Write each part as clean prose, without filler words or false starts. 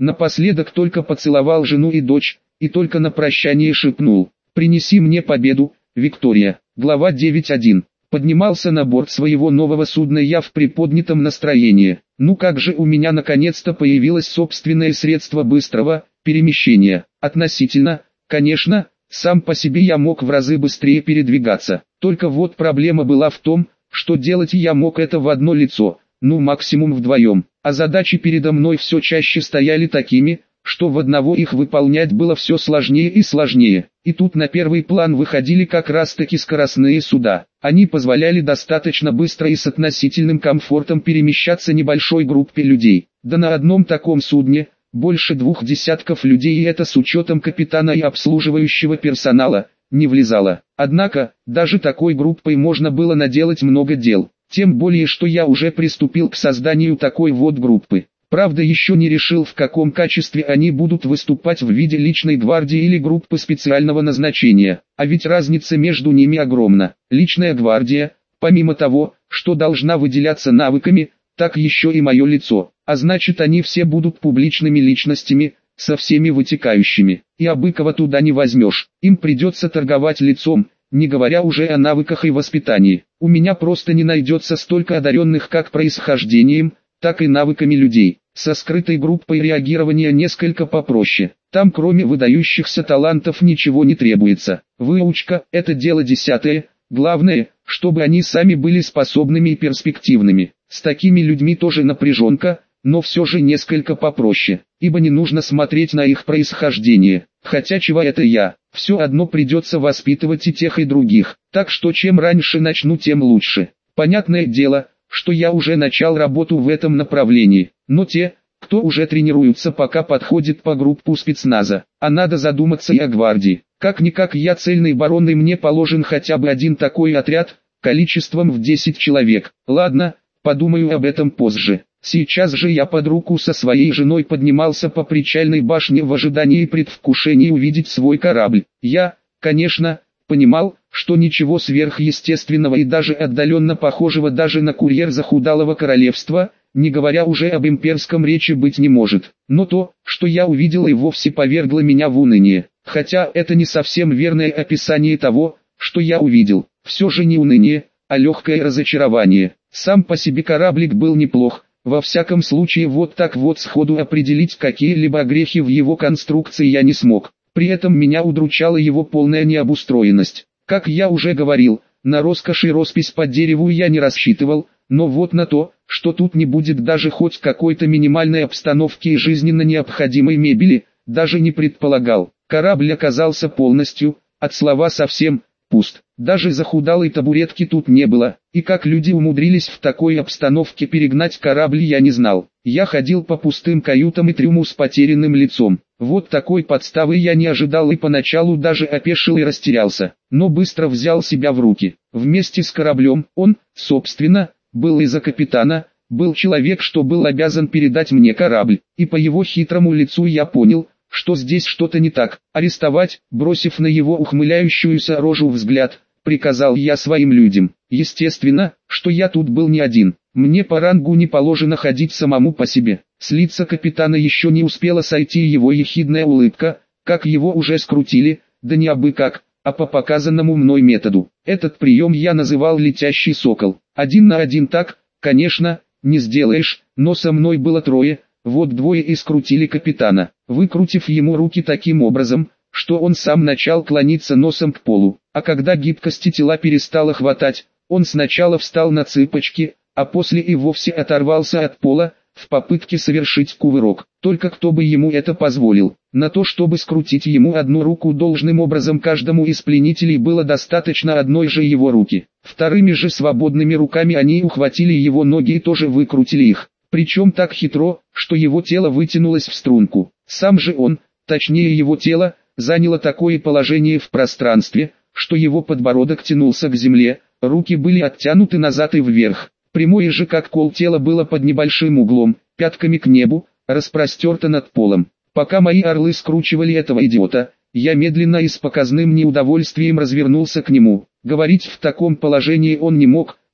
Напоследок только поцеловал жену и дочь, и только на прощание шепнул: «Принеси мне победу, Виктория». Глава 9.1. Поднимался на борт своего нового судна я в приподнятом настроении. Ну как же у меня наконец-то появилось собственное средство быстрого перемещения. Относительно, конечно, сам по себе я мог в разы быстрее передвигаться. Только вот проблема была в том, что делать я мог это в одно лицо, ну максимум вдвоем. А задачи передо мной все чаще стояли такими, что в одного их выполнять было все сложнее и сложнее. И тут на первый план выходили как раз таки скоростные суда. Они позволяли достаточно быстро и с относительным комфортом перемещаться небольшой группе людей. Да на одном таком судне больше 2 десятков людей, и это с учетом капитана и обслуживающего персонала не влезало. Однако, даже такой группой можно было наделать много дел. Тем более, что я уже приступил к созданию такой вот группы. Правда, еще не решил, в каком качестве они будут выступать, в виде личной гвардии или группы специального назначения. А ведь разница между ними огромна. Личная гвардия, помимо того, что должна выделяться навыками, так еще и мое лицо. А значит, они все будут публичными личностями, со всеми вытекающими. И Абыкова туда не возьмешь. Им придется торговать лицом, не говоря уже о навыках и воспитании. У меня просто не найдется столько одаренных как происхождением, так и навыками людей. Со скрытой группой реагирования несколько попроще. Там кроме выдающихся талантов ничего не требуется. Выучка – это дело десятое, главное, чтобы они сами были способными и перспективными. С такими людьми тоже напряженка, но все же несколько попроще, ибо не нужно смотреть на их происхождение. Хотя чего это я, все одно придется воспитывать и тех и других, так что чем раньше начну, тем лучше. Понятное дело, что я уже начал работу в этом направлении, но те, кто уже тренируются, пока подходит по группу спецназа, а надо задуматься и о гвардии. Как-никак я цельный барон, и мне положен хотя бы один такой отряд, количеством в 10 человек. Ладно, подумаю об этом позже. Сейчас же я под руку со своей женой поднимался по причальной башне в ожидании и предвкушении увидеть свой корабль. Я, конечно, понимал, что ничего сверхъестественного и даже отдаленно похожего даже на курьер захудалого королевства, не говоря уже об имперском, речи быть не может. Но то, что я увидел, и вовсе повергло меня в уныние. Хотя это не совсем верное описание того, что я увидел. Все же не уныние, а легкое разочарование. Сам по себе кораблик был неплох. Во всяком случае, вот так вот сходу определить какие-либо огрехи в его конструкции я не смог. При этом меня удручала его полная необустроенность. Как я уже говорил, на роскошь и роспись по дереву я не рассчитывал, но вот на то, что тут не будет даже хоть какой-то минимальной обстановки и жизненно необходимой мебели, даже не предполагал. Корабль оказался полностью, от слова совсем, пуст. Даже захудалой табуретки тут не было, и как люди умудрились в такой обстановке перегнать корабль, я не знал. Я ходил по пустым каютам и трюму с потерянным лицом. Вот такой подставы я не ожидал и поначалу даже опешил и растерялся, но быстро взял себя в руки. Вместе с кораблем он, собственно, был из-за капитана, был человек, что был обязан передать мне корабль, и по его хитрому лицу я понял, что здесь что-то не так. Арестовать, бросив на его ухмыляющуюся рожу взгляд, приказал я своим людям. Естественно, что я тут был не один. Мне по рангу не положено ходить самому по себе. С лица капитана еще не успела сойти его ехидная улыбка, как его уже скрутили, да не абы как, а по показанному мной методу. Этот прием я называл «летящий сокол». 1 на 1 так, конечно, не сделаешь, но со мной было 3, вот 2 и скрутили капитана, выкрутив ему руки таким образом, что он сам начал клониться носом к полу. А когда гибкости тела перестало хватать, он сначала встал на цыпочки, а после и вовсе оторвался от пола, в попытке совершить кувырок. Только кто бы ему это позволил? На то, чтобы скрутить ему одну руку должным образом, каждому из пленителей было достаточно одной же его руки. Вторыми же свободными руками они ухватили его ноги и тоже выкрутили их. Причем так хитро, что его тело вытянулось в струнку. Сам же он, точнее его тело, заняло такое положение в пространстве, что его подбородок тянулся к земле, руки были оттянуты назад и вверх. Прямое же как кол тело было под небольшим углом, пятками к небу, распростерто над полом. Пока мои орлы скручивали этого идиота, я медленно и с показным неудовольствием развернулся к нему. Говорить в таком положении он не мог,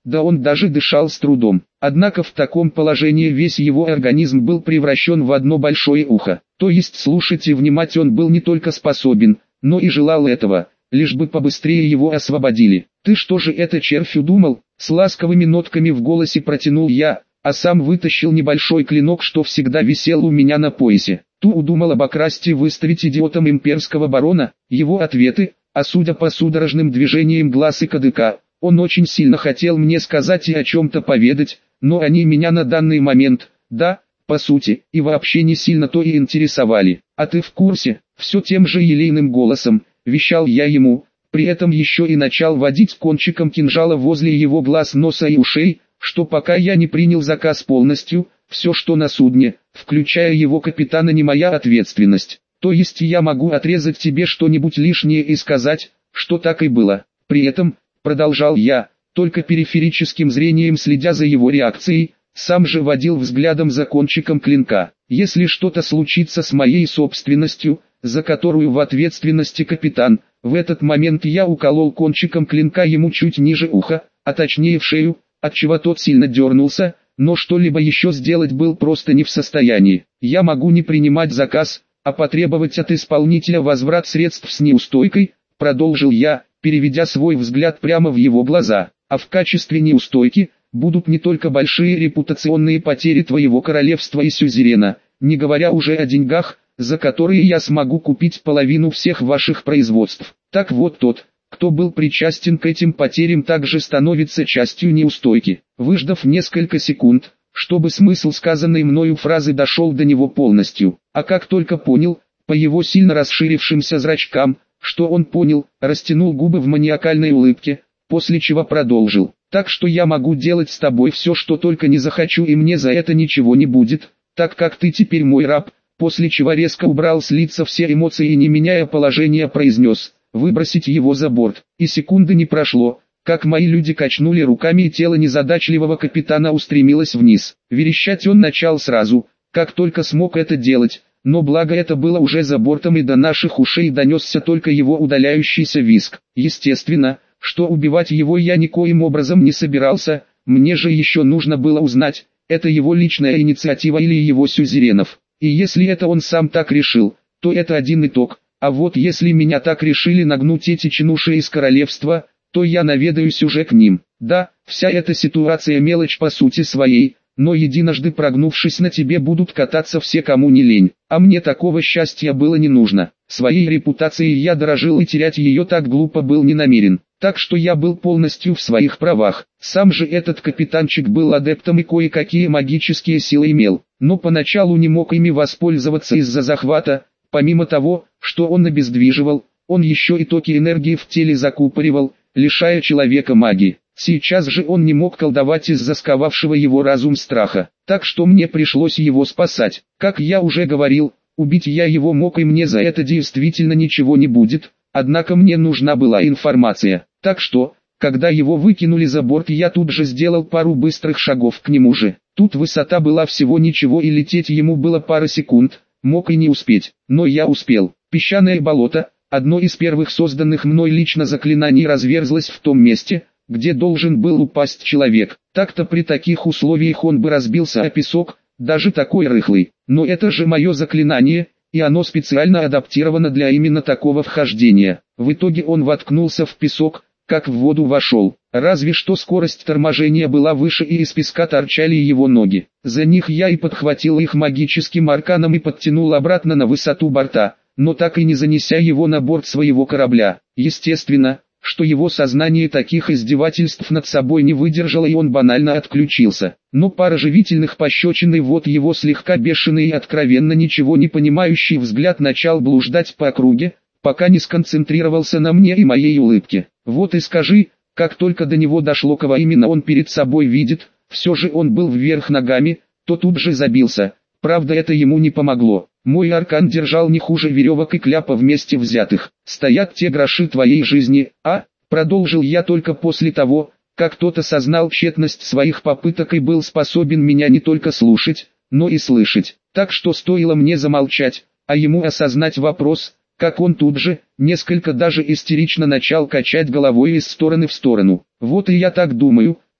да он даже дышал с трудом. Однако в таком положении весь его организм был превращен в одно большое ухо. То есть слушать и внимать он был не только способен, но и желал этого, лишь бы побыстрее его освободили. «Ты что же это, червь, удумал?» С ласковыми нотками в голосе протянул я, а сам вытащил небольшой клинок, что всегда висел у меня на поясе. Ту удумал обокрасть и выставить идиотом имперского барона. Его ответы, а судя по судорожным движениям глаз и кадыка, он очень сильно хотел мне сказать и о чем-то поведать, но они меня на данный момент, да, по сути, и вообще не сильно то и интересовали. «А ты в курсе?» — все тем же елейным голосом вещал я ему, при этом еще и начал водить кончиком кинжала возле его глаз, носа и ушей, что пока я не принял заказ полностью, все что на судне, включая его капитана, не моя ответственность. То есть я могу отрезать тебе что-нибудь лишнее и сказать, что так и было. При этом, продолжал я, только периферическим зрением следя за его реакцией, сам же водил взглядом за кончиком клинка. Если что-то случится с моей собственностью, за которую в ответственности капитан, в этот момент я уколол кончиком клинка ему чуть ниже уха, а точнее в шею, отчего тот сильно дернулся, но что-либо еще сделать был просто не в состоянии. Я могу не принимать заказ, а потребовать от исполнителя возврат средств с неустойкой, продолжил я, переведя свой взгляд прямо в его глаза. А в качестве неустойки будут не только большие репутационные потери твоего королевства и сюзерена, не говоря уже о деньгах, за которые я смогу купить половину всех ваших производств. Так вот, тот, кто был причастен к этим потерям, также становится частью неустойки. Выждав несколько секунд, чтобы смысл сказанной мною фразы дошел до него полностью, а как только понял, по его сильно расширившимся зрачкам, что он понял, растянул губы в маниакальной улыбке, после чего продолжил: «Так что я могу делать с тобой все, что только не захочу, и мне за это ничего не будет, так как ты теперь мой раб», после чего резко убрал с лица все эмоции и, не меняя положения, произнес: «Выбросить его за борт». И секунды не прошло, как мои люди качнули руками, и тело незадачливого капитана устремилось вниз. Верещать он начал сразу, как только смог это делать, но благо это было уже за бортом, и до наших ушей донесся только его удаляющийся визг. Естественно, что убивать его я никоим образом не собирался, мне же еще нужно было узнать, это его личная инициатива или его сюзеренов. И если это он сам так решил, то это один итог, а вот если меня так решили нагнуть эти чинуши из королевства, то я наведаюсь уже к ним. Да, вся эта ситуация мелочь по сути своей, но единожды прогнувшись на тебе будут кататься все, кому не лень, а мне такого счастья было не нужно. Своей репутацией я дорожил и терять ее так глупо был не намерен, так что я был полностью в своих правах. Сам же этот капитанчик был адептом и кое-какие магические силы имел, но поначалу не мог ими воспользоваться из-за захвата. Помимо того, что он обездвиживал, он еще и токи энергии в теле закупоривал, лишая человека магии. Сейчас же он не мог колдовать из-за сковавшего его разум страха, так что мне пришлось его спасать. Как я уже говорил, убить я его мог, и мне за это действительно ничего не будет, однако мне нужна была информация. Так что, когда его выкинули за борт, я тут же сделал пару быстрых шагов к нему же. Тут высота была всего ничего, и лететь ему было пара секунд, мог и не успеть, но я успел. Песчаное болото, одно из первых созданных мной лично заклинаний, разверзлось в том месте, где должен был упасть человек. Так-то при таких условиях он бы разбился о песок, даже такой рыхлый. Но это же мое заклинание, и оно специально адаптировано для именно такого вхождения. В итоге он воткнулся в песок, как в воду вошел. Разве что скорость торможения была выше, и из песка торчали его ноги. За них я и подхватил их магическим арканом и подтянул обратно на высоту борта, но так и не занеся его на борт своего корабля. Естественно, что его сознание таких издевательств над собой не выдержало, и он банально отключился. Но пара живительных пощечин, и вот его слегка бешеный и откровенно ничего не понимающий взгляд начал блуждать по округе, пока не сконцентрировался на мне и моей улыбке. Вот и скажи, как только до него дошло, кого именно он перед собой видит, все же он был вверх ногами, то тут же забился. Правда, это ему не помогло. Мой аркан держал не хуже веревок и кляпа вместе взятых. «Стоят те гроши твоей жизни, а?» Продолжил я только после того, как тот осознал тщетность своих попыток и был способен меня не только слушать, но и слышать. Так что стоило мне замолчать, а ему осознать вопрос, как он тут же, несколько даже истерично начал качать головой из стороны в сторону. «Вот и я так думаю,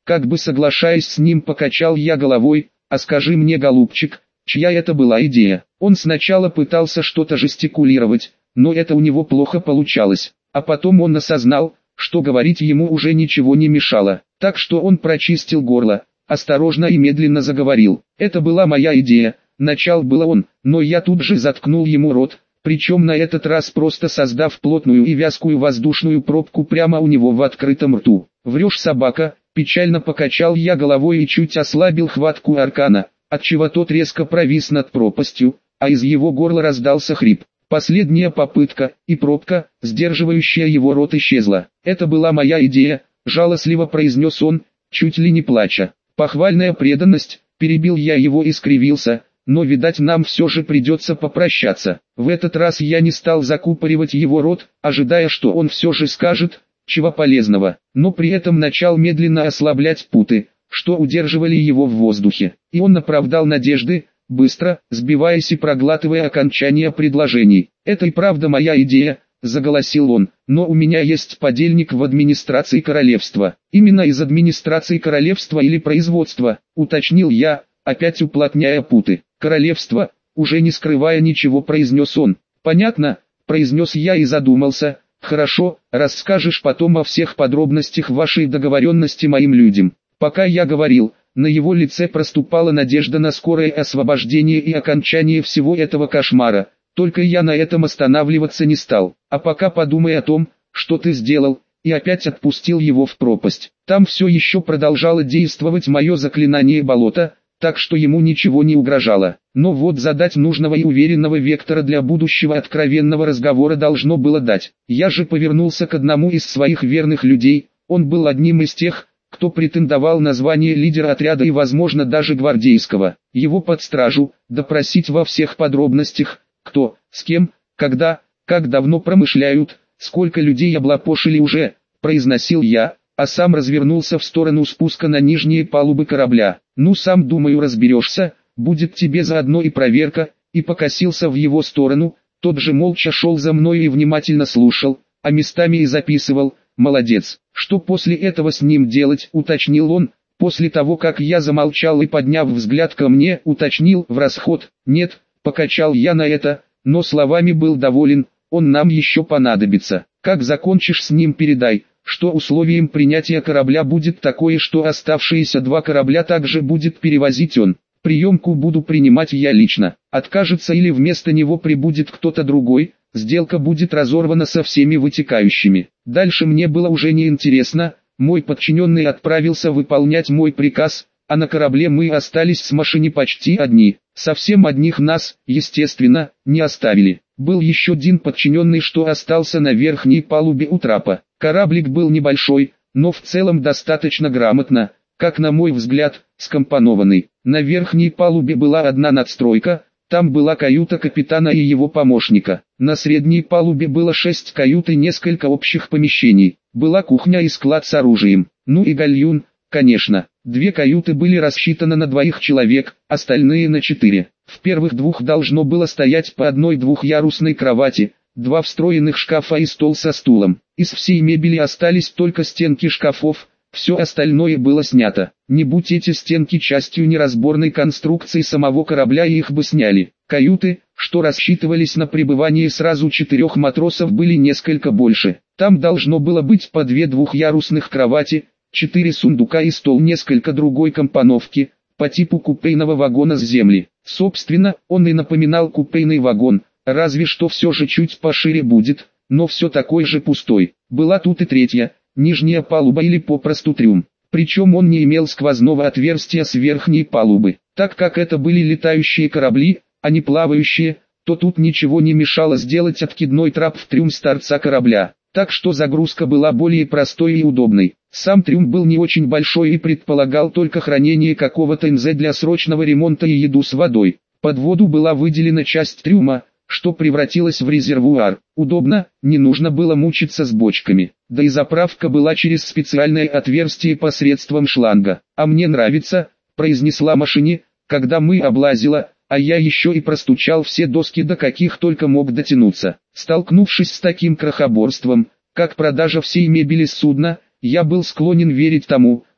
Как бы соглашаясь с ним, покачал я головой. А скажи мне, голубчик, чья это была идея? Он сначала пытался что-то жестикулировать, но это у него плохо получалось. А потом он осознал, что говорить ему уже ничего не мешало. Так что он прочистил горло, осторожно и медленно заговорил. Это была моя идея, начал было он, но я тут же заткнул ему рот, причем на этот раз просто создав плотную и вязкую воздушную пробку прямо у него в открытом рту. «Врешь, собака», печально покачал я головой и чуть ослабил хватку аркана, отчего тот резко провис над пропастью, а из его горла раздался хрип. Последняя попытка, и пробка, сдерживающая его рот, исчезла. «Это была моя идея», жалостливо произнес он, чуть ли не плача. «Похвальная преданность», перебил я его и скривился, но видать нам все же придется попрощаться. В этот раз я не стал закупоривать его рот, ожидая, что он все же скажет, чего полезного, но при этом начал медленно ослаблять путы, что удерживали его в воздухе. И он оправдал надежды, быстро, сбиваясь и проглатывая окончания предложений. «Это и правда моя идея», — заголосил он, — «но у меня есть подельник в администрации королевства». «Именно из администрации королевства или производства», — уточнил я, опять уплотняя путы. «Королевство», — уже не скрывая ничего, произнес он. «Понятно», — произнес я и задумался. «Хорошо, расскажешь потом о всех подробностях вашей договоренности моим людям». Пока я говорил, на его лице проступала надежда на скорое освобождение и окончание всего этого кошмара. Только я на этом останавливаться не стал. «А пока подумай о том, что ты сделал», и опять отпустил его в пропасть. Там все еще продолжало действовать мое заклинание болота, так что ему ничего не угрожало. Но вот задать нужного и уверенного вектора для будущего откровенного разговора должно было дать. Я же повернулся к одному из своих верных людей, он был одним из тех, кто претендовал на звание лидера отряда и возможно даже гвардейского. Его под стражу, допросить во всех подробностях, кто, с кем, когда, как давно промышляют, сколько людей облапошили уже, произносил я, а сам развернулся в сторону спуска на нижние палубы корабля. «Ну сам, думаю, разберешься, будет тебе заодно и проверка», и покосился в его сторону. Тот же молча шел за мной и внимательно слушал, а местами и записывал. «Молодец». «Что после этого с ним делать?» — уточнил он. После того, как я замолчал и, подняв взгляд ко мне, уточнил: «В расход?» «Нет», — покачал я на это, но словами был доволен. «Он нам еще понадобится. Как закончишь с ним, передай, что условием принятия корабля будет такое, что оставшиеся 2 корабля также будет перевозить он. Приемку буду принимать я лично. Откажется или вместо него прибудет кто-то другой, сделка будет разорвана со всеми вытекающими». Дальше мне было уже не интересно. Мой подчиненный отправился выполнять мой приказ, а на корабле мы остались с машиной почти одни. Совсем одних нас, естественно, не оставили. Был еще один подчиненный, что остался на верхней палубе у трапа. Кораблик был небольшой, но в целом достаточно грамотно, как на мой взгляд, скомпонованный. На верхней палубе была одна надстройка, там была каюта капитана и его помощника. На средней палубе было 6 кают и несколько общих помещений. Была кухня и склад с оружием. Ну и гальюн, конечно. 2 каюты были рассчитаны на 2 человек, остальные на 4. В первых 2 должно было стоять по одной двухъярусной кровати, 2 встроенных шкафа и стол со стулом. Из всей мебели остались только стенки шкафов, все остальное было снято. Не будь эти стенки частью неразборной конструкции самого корабля, и их бы сняли. Каюты, что рассчитывались на пребывание сразу 4 матросов, были несколько больше. Там должно было быть по 2 двухъярусных кровати, 4 сундука и стол несколько другой компоновки, по типу купейного вагона с земли. Собственно, он и напоминал купейный вагон, разве что все же чуть пошире будет, но все такой же пустой. Была тут и 3-я, нижняя палуба или попросту трюм. Причем он не имел сквозного отверстия с верхней палубы. Так как это были летающие корабли, а не плавающие, то тут ничего не мешало сделать откидной трап в трюм с торца корабля. Так что загрузка была более простой и удобной. Сам трюм был не очень большой и предполагал только хранение какого-то НЗ для срочного ремонта и еду с водой. Под воду была выделена часть трюма, что превратилось в резервуар. Удобно, не нужно было мучиться с бочками. Да и заправка была через специальное отверстие посредством шланга. «А мне нравится», — произнесла машине, когда мы облазила, а я еще и простучал все доски, до каких только мог дотянуться. Столкнувшись с таким крохоборством, как продажа всей мебели с судна, я был склонен верить тому,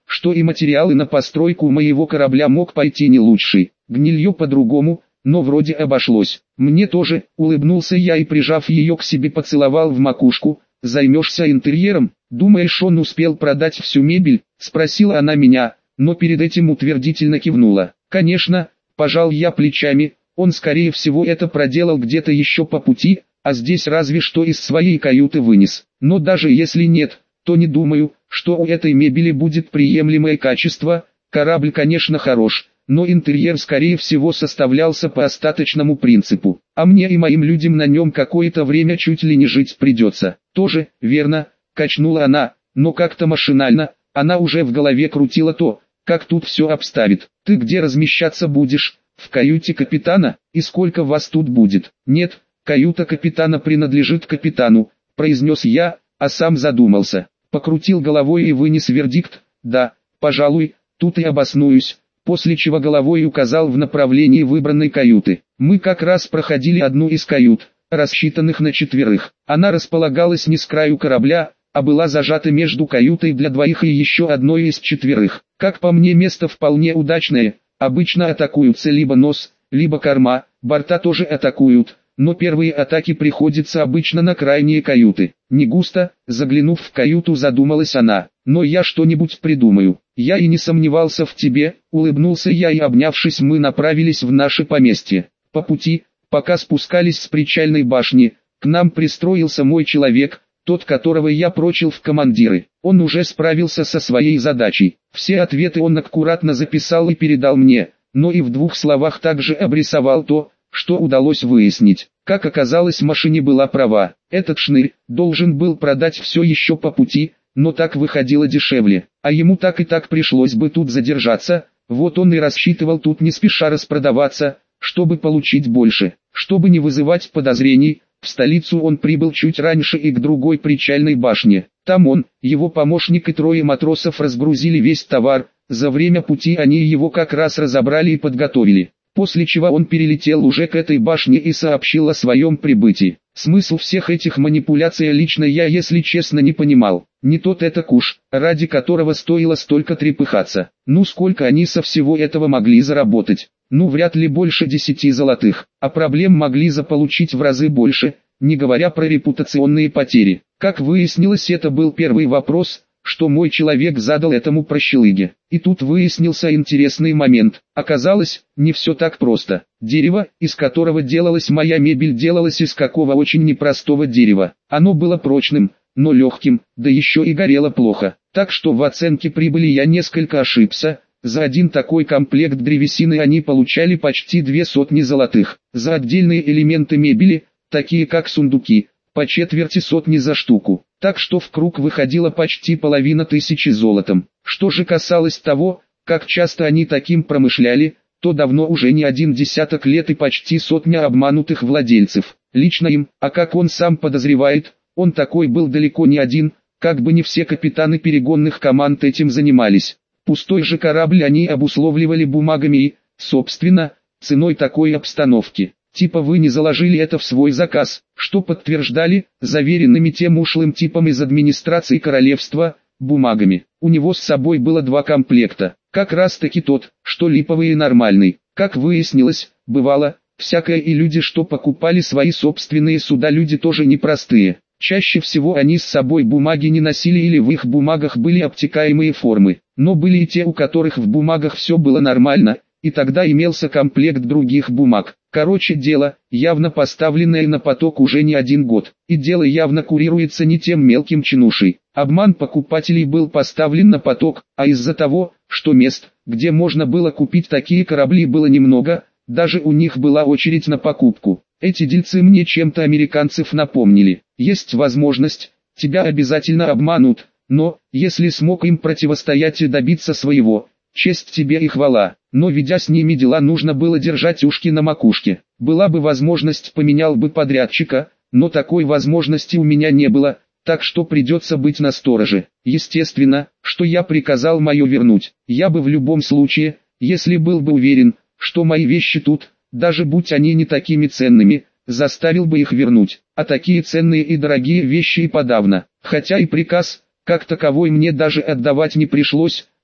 что и материалы на постройку моего корабля мог пойти не лучший. Гнилье по-другому, но вроде обошлось. Мне тоже, улыбнулся я и, прижав ее к себе, поцеловал в макушку. Займешься интерьером? Думаешь, он успел продать всю мебель? Спросила она меня, но перед этим утвердительно кивнула. Конечно, пожал я плечами, он скорее всего это проделал где-то еще по пути, а здесь разве что из своей каюты вынес. Но даже если нет, то не думаю, что у этой мебели будет приемлемое качество. Корабль, конечно, хорош, но интерьер скорее всего составлялся по остаточному принципу, а мне и моим людям на нем какое-то время чуть ли не жить придется. Тоже, верно, качнула она, но как-то машинально, она уже в голове крутила то, как тут все обставит. Ты где размещаться будешь? В каюте капитана? И сколько вас тут будет? Нет, каюта капитана принадлежит капитану, произнес я, а сам задумался. Покрутил головой и вынес вердикт: да, пожалуй, тут и обоснуюсь. После чего головой указал в направлении выбранной каюты. Мы как раз проходили одну из кают, рассчитанных на 4. Она располагалась не с краю корабля, а была зажата между каютой для 2 и еще одной из 4. Как по мне, место вполне удачное. Обычно атакуются либо нос, либо корма, борта тоже атакуют, но первые атаки приходятся обычно на крайние каюты. Не густо, заглянув в каюту, задумалась она, но я что-нибудь придумаю. Я и не сомневался в тебе, улыбнулся я, и, обнявшись, мы направились в наше поместье. По пути, пока спускались с причальной башни, к нам пристроился мой человек, тот, которого я прочил в командиры. Он уже справился со своей задачей. Все ответы он аккуратно записал и передал мне, но и в 2 словах также обрисовал то, что удалось выяснить. Как оказалось, машине была права. Этот шнырь должен был продать все еще по пути, но так выходило дешевле, а ему так и так пришлось бы тут задержаться. Вот он и рассчитывал тут не спеша распродаваться, чтобы получить больше. Чтобы не вызывать подозрений, в столицу он прибыл чуть раньше и к другой причальной башне. Там он, его помощник и 3 матросов разгрузили весь товар. За время пути они его как раз разобрали и подготовили. После чего он перелетел уже к этой башне и сообщил о своем прибытии. Смысл всех этих манипуляций лично я, если честно, не понимал. Не тот это куш, ради которого стоило столько трепыхаться. Ну сколько они со всего этого могли заработать? Ну вряд ли больше 10 золотых, а проблем могли заполучить в разы больше, не говоря про репутационные потери. Как выяснилось, это был первый вопрос, что мой человек задал этому прощелыге. И тут выяснился интересный момент. Оказалось, не все так просто. Дерево, из которого делалась моя мебель, делалось из какого очень непростого дерева. Оно было прочным, но легким, да еще и горело плохо. Так что в оценке прибыли я несколько ошибся. За один такой комплект древесины они получали почти 200 золотых. За отдельные элементы мебели, такие как сундуки, по 250 за штуку. Так что в круг выходило почти 1500 золотом. Что же касалось того, как часто они таким промышляли, то давно уже не 10 лет и почти 100 обманутых владельцев. Лично им, а как он сам подозревает, он такой был далеко не один, как бы не все капитаны перегонных команд этим занимались. Пустой же корабль они обусловливали бумагами и, собственно, ценой такой обстановки. Типа вы не заложили это в свой заказ, что подтверждали, заверенными тем ушлым типом из администрации королевства, бумагами. У него с собой было 2 комплекта, как раз таки тот, что липовый и нормальный. Как выяснилось, бывало, всякое, и люди, что покупали свои собственные суда, люди тоже непростые. Чаще всего они с собой бумаги не носили или в их бумагах были обтекаемые формы, но были и те, у которых в бумагах все было нормально, и тогда имелся комплект других бумаг. Короче, дело, явно поставленное на поток уже не 1 год, и дело явно курируется не тем мелким чинушей. Обман покупателей был поставлен на поток, а из-за того, что мест, где можно было купить такие корабли, было немного, даже у них была очередь на покупку. Эти дельцы мне чем-то американцев напомнили. Есть возможность, тебя обязательно обманут, но, если смог им противостоять и добиться своего, честь тебе и хвала. Но ведя с ними дела, нужно было держать ушки на макушке. Была бы возможность, поменял бы подрядчика, но такой возможности у меня не было, так что придется быть настороже. Естественно, что я приказал мое вернуть. Я бы в любом случае, если был бы уверен, что мои вещи тут, даже будь они не такими ценными, заставил бы их вернуть. А такие ценные и дорогие вещи и подавно. Хотя и приказ, как таковой, мне даже отдавать не пришлось,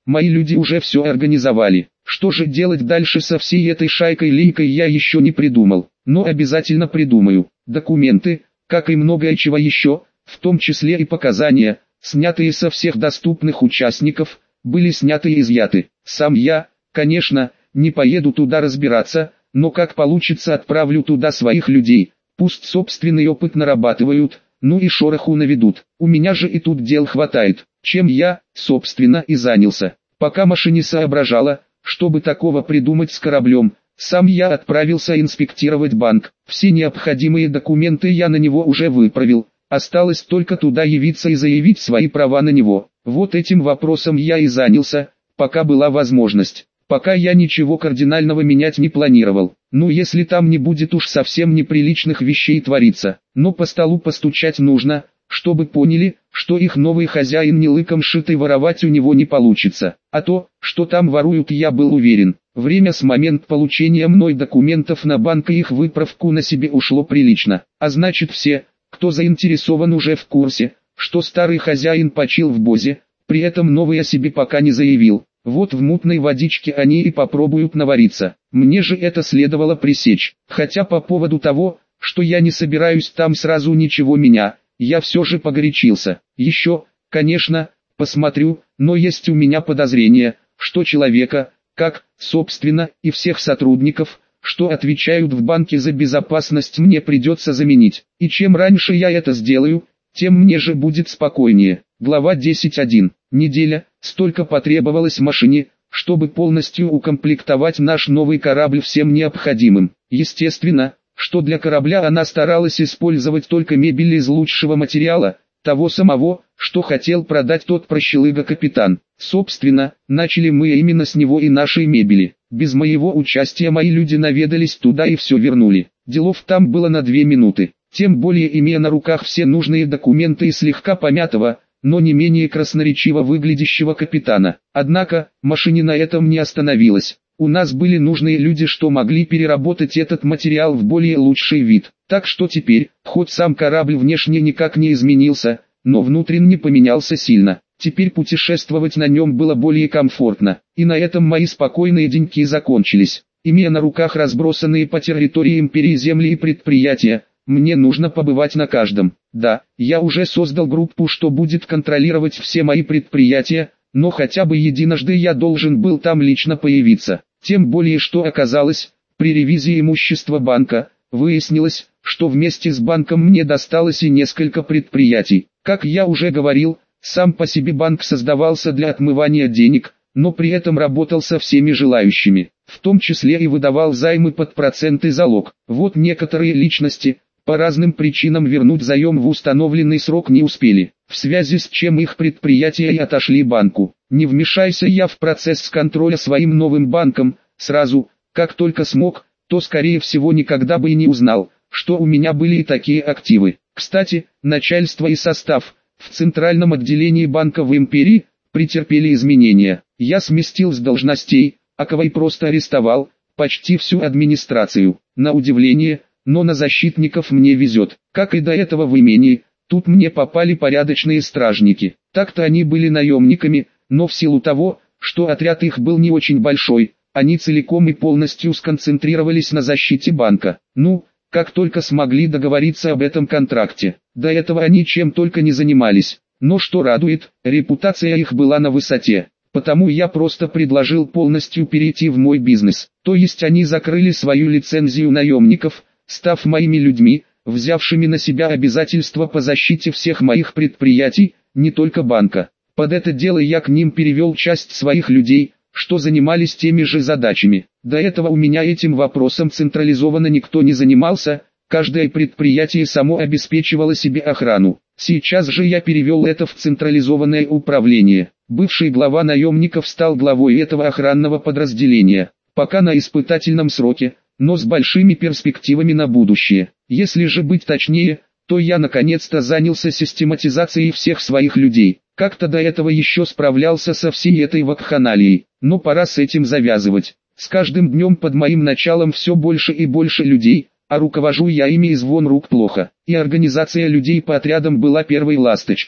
мои люди уже все организовали. Что же делать дальше со всей этой шайкой-лейкой я еще не придумал, но обязательно придумаю. Документы, как и многое чего еще, в том числе и показания, снятые со всех доступных участников, были сняты и изъяты. Сам я, конечно, не поеду туда разбираться, но как получится отправлю туда своих людей, пусть собственный опыт нарабатывают, ну и шороху наведут. У меня же и тут дел хватает, чем я, собственно, и занялся. Пока машине соображала, чтобы такого придумать с кораблем, сам я отправился инспектировать банк. Все необходимые документы я на него уже выправил, осталось только туда явиться и заявить свои права на него. Вот этим вопросом я и занялся, пока была возможность. Пока я ничего кардинального менять не планировал. Ну если там не будет уж совсем неприличных вещей твориться. Но по столу постучать нужно, чтобы поняли, что их новый хозяин не лыком шитый воровать у него не получится. А то, что там воруют, я был уверен. Время с момента получения мной документов на банк и их выправку на себе ушло прилично. А значит все, кто заинтересован, уже в курсе, что старый хозяин почил в Бозе, при этом новый о себе пока не заявил. Вот в мутной водичке они и попробуют навариться. Мне же это следовало пресечь. Хотя по поводу того, что я не собираюсь там сразу ничего менять, я все же погорячился. Еще, конечно, посмотрю, но есть у меня подозрение, что человека, как, собственно, и всех сотрудников, что отвечают в банке за безопасность, мне придется заменить. И чем раньше я это сделаю, тем мне же будет спокойнее. Глава 10.1. Неделя, столько потребовалось машине, чтобы полностью укомплектовать наш новый корабль всем необходимым. Естественно, что для корабля она старалась использовать только мебель из лучшего материала, того самого, что хотел продать тот прощелыга-капитан. Собственно, начали мы именно с него и нашей мебели. Без моего участия мои люди наведались туда и все вернули. Делов там было на 2 минуты. Тем более, имея на руках все нужные документы и слегка помятого, но не менее красноречиво выглядящего капитана. Однако, машине на этом не остановилась. У нас были нужные люди, что могли переработать этот материал в более лучший вид. Так что теперь, хоть сам корабль внешне никак не изменился, но внутренне поменялся сильно. Теперь путешествовать на нем было более комфортно. И на этом мои спокойные деньки закончились. Имея на руках разбросанные по территории империи земли и предприятия, мне нужно побывать на каждом. Да, я уже создал группу, что будет контролировать все мои предприятия, но хотя бы единожды я должен был там лично появиться. Тем более, что оказалось, при ревизии имущества банка, выяснилось, что вместе с банком мне досталось и несколько предприятий. Как я уже говорил, сам по себе банк создавался для отмывания денег, но при этом работал со всеми желающими, в том числе и выдавал займы под процент и залог. Вот некоторые личности по разным причинам вернуть заем в установленный срок не успели, в связи с чем их предприятия и отошли банку. Не вмешайся я в процесс контроля своим новым банком, сразу, как только смог, то скорее всего никогда бы и не узнал, что у меня были и такие активы. Кстати, начальство и состав в центральном отделении банка в империи претерпели изменения. Я сместил с должностей, а кого просто арестовал, почти всю администрацию. На удивление, но на защитников мне везет. Как и до этого в имении, тут мне попали порядочные стражники. Так-то они были наемниками, но в силу того, что отряд их был не очень большой, они целиком и полностью сконцентрировались на защите банка. Ну, как только смогли договориться об этом контракте. До этого они чем только не занимались. Но что радует, репутация их была на высоте. Потому я просто предложил полностью перейти в мой бизнес. То есть они закрыли свою лицензию наемников, став моими людьми, взявшими на себя обязательства по защите всех моих предприятий, не только банка. Под это дело я к ним перевел часть своих людей, что занимались теми же задачами. До этого у меня этим вопросом централизованно никто не занимался, каждое предприятие само обеспечивало себе охрану. Сейчас же я перевел это в централизованное управление. Бывший глава наемников стал главой этого охранного подразделения, пока на испытательном сроке, но с большими перспективами на будущее. Если же быть точнее, то я наконец-то занялся систематизацией всех своих людей. Как-то до этого еще справлялся со всей этой вакханалией, но пора с этим завязывать. С каждым днем под моим началом все больше и больше людей, а руковожу я ими из вон рук плохо. И организация людей по отрядам была первой ласточкой.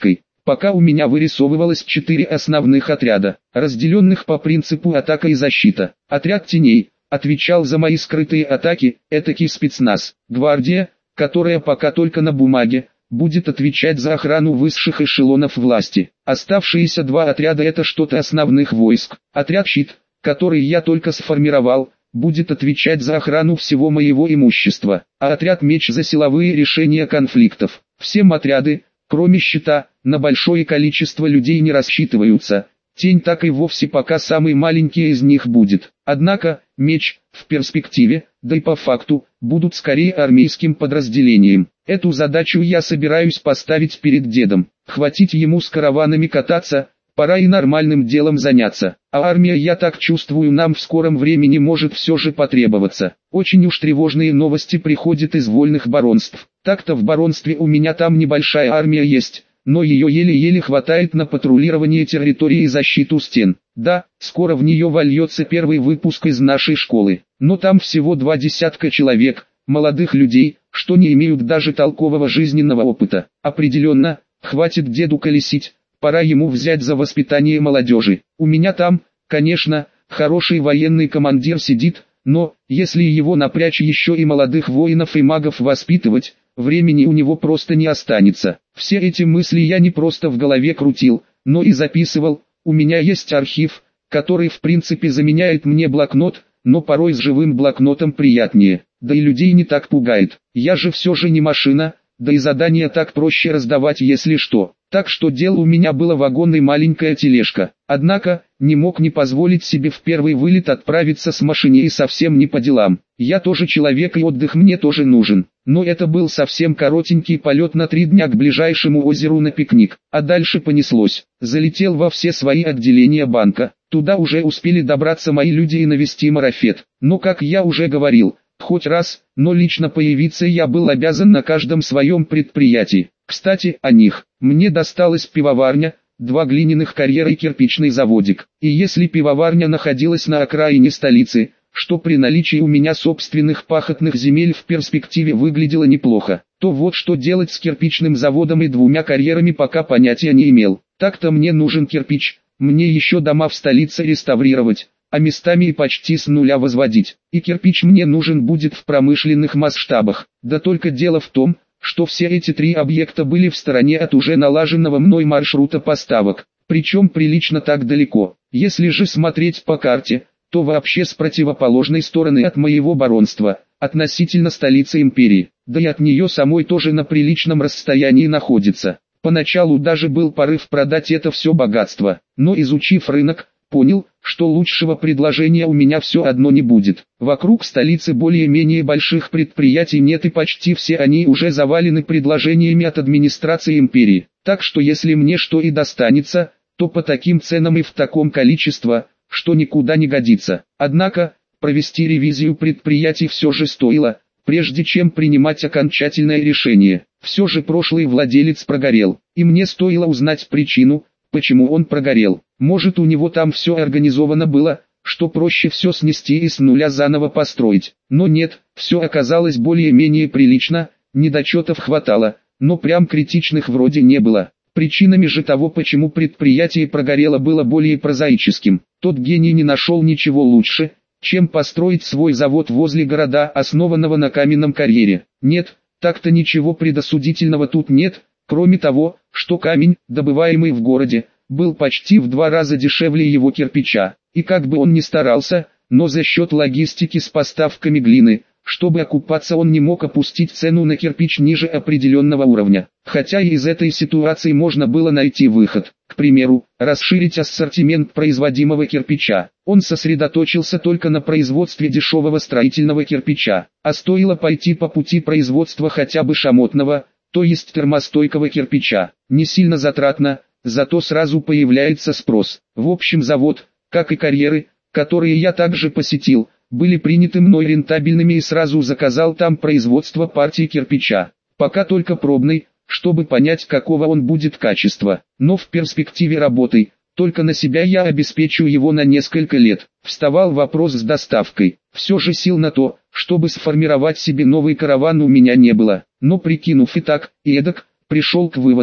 Пока у меня вырисовывалось 4 основных отряда, разделенных по принципу атака и защита. Отряд теней отвечал за мои скрытые атаки, этакий спецназ. Гвардия, которая пока только на бумаге, будет отвечать за охрану высших эшелонов власти. Оставшиеся 2 отряда — это что-то основных войск. Отряд щит, который я только сформировал, будет отвечать за охрану всего моего имущества, а отряд меч за силовые решения конфликтов. Всем отряды, кроме щита, на большое количество людей не рассчитываются. Тень так и вовсе пока самый маленький из них будет. Однако, меч, в перспективе, да и по факту, будут скорее армейским подразделением. Эту задачу я собираюсь поставить перед дедом. Хватит ему с караванами кататься, пора и нормальным делом заняться. А армия, я так чувствую, нам в скором времени может все же потребоваться. Очень уж тревожные новости приходят из вольных баронств. Так-то в баронстве у меня там небольшая армия есть, но ее еле-еле хватает на патрулирование территории и защиту стен. Да, скоро в нее вольется первый выпуск из нашей школы, но там всего 2 десятка человек, молодых людей, что не имеют даже толкового жизненного опыта. Определенно, хватит деду колесить, пора ему взять за воспитание молодежи. У меня там, конечно, хороший военный командир сидит, но, если его напрячь еще и молодых воинов и магов воспитывать, времени у него просто не останется. Все эти мысли я не просто в голове крутил, но и записывал. У меня есть архив, который в принципе заменяет мне блокнот, но порой с живым блокнотом приятнее. Да и людей не так пугает. Я же все же не машина, да и задания так проще раздавать, если что. Так что дело у меня было вагон и маленькая тележка. Однако, не мог не позволить себе в первый вылет отправиться с машиной и совсем не по делам. Я тоже человек и отдых мне тоже нужен. Но это был совсем коротенький полет на 3 дня к ближайшему озеру на пикник. А дальше понеслось. Залетел во все свои отделения банка. Туда уже успели добраться мои люди и навести марафет. Но как я уже говорил, хоть раз, но лично появиться я был обязан на каждом своем предприятии. Кстати, о них. Мне досталась пивоварня, 2 глиняных карьера и кирпичный заводик. И если пивоварня находилась на окраине столицы, что при наличии у меня собственных пахотных земель в перспективе выглядело неплохо, то вот что делать с кирпичным заводом и 2 карьерами пока понятия не имел. Так-то мне нужен кирпич, мне еще дома в столице реставрировать, а местами и почти с нуля возводить. И кирпич мне нужен будет в промышленных масштабах. Да только дело в том, что все эти 3 объекта были в стороне от уже налаженного мной маршрута поставок, причем прилично так далеко. Если же смотреть по карте, то вообще с противоположной стороны от моего баронства, относительно столицы империи, да и от нее самой тоже на приличном расстоянии находится. Поначалу даже был порыв продать это все богатство, но изучив рынок, понял, что лучшего предложения у меня все одно не будет. Вокруг столицы более-менее больших предприятий нет и почти все они уже завалены предложениями от администрации империи. Так что если мне что и достанется, то по таким ценам и в таком количестве, что никуда не годится. Однако, провести ревизию предприятий все же стоило, прежде чем принимать окончательное решение. Все же прошлый владелец прогорел, и мне стоило узнать причину, почему он прогорел. Может, у него там все организовано было, что проще все снести и с нуля заново построить. Но нет, все оказалось более-менее прилично, недочетов хватало, но прям критичных вроде не было. Причинами же того, почему предприятие прогорело, было более прозаическим. Тот гений не нашел ничего лучше, чем построить свой завод возле города, основанного на каменном карьере. Нет, так-то ничего предосудительного тут нет, кроме того, что камень, добываемый в городе, был почти в 2 раза дешевле его кирпича. И как бы он ни старался, но за счет логистики с поставками глины, чтобы окупаться, он не мог опустить цену на кирпич ниже определенного уровня. Хотя и из этой ситуации можно было найти выход. К примеру, расширить ассортимент производимого кирпича. Он сосредоточился только на производстве дешевого строительного кирпича. А стоило пойти по пути производства хотя бы шамотного, то есть термостойкого кирпича. Не сильно затратно, зато сразу появляется спрос. В общем, завод, как и карьеры, которые я также посетил, были приняты мной рентабельными, и сразу заказал там производство партии кирпича. Пока только пробный, чтобы понять, какого он будет качества. Но в перспективе работы, только на себя я обеспечу его на несколько лет. Вставал вопрос с доставкой. Все же сил на то, чтобы сформировать себе новый караван, у меня не было. Но прикинув и так, и эдак, пришел к выводу,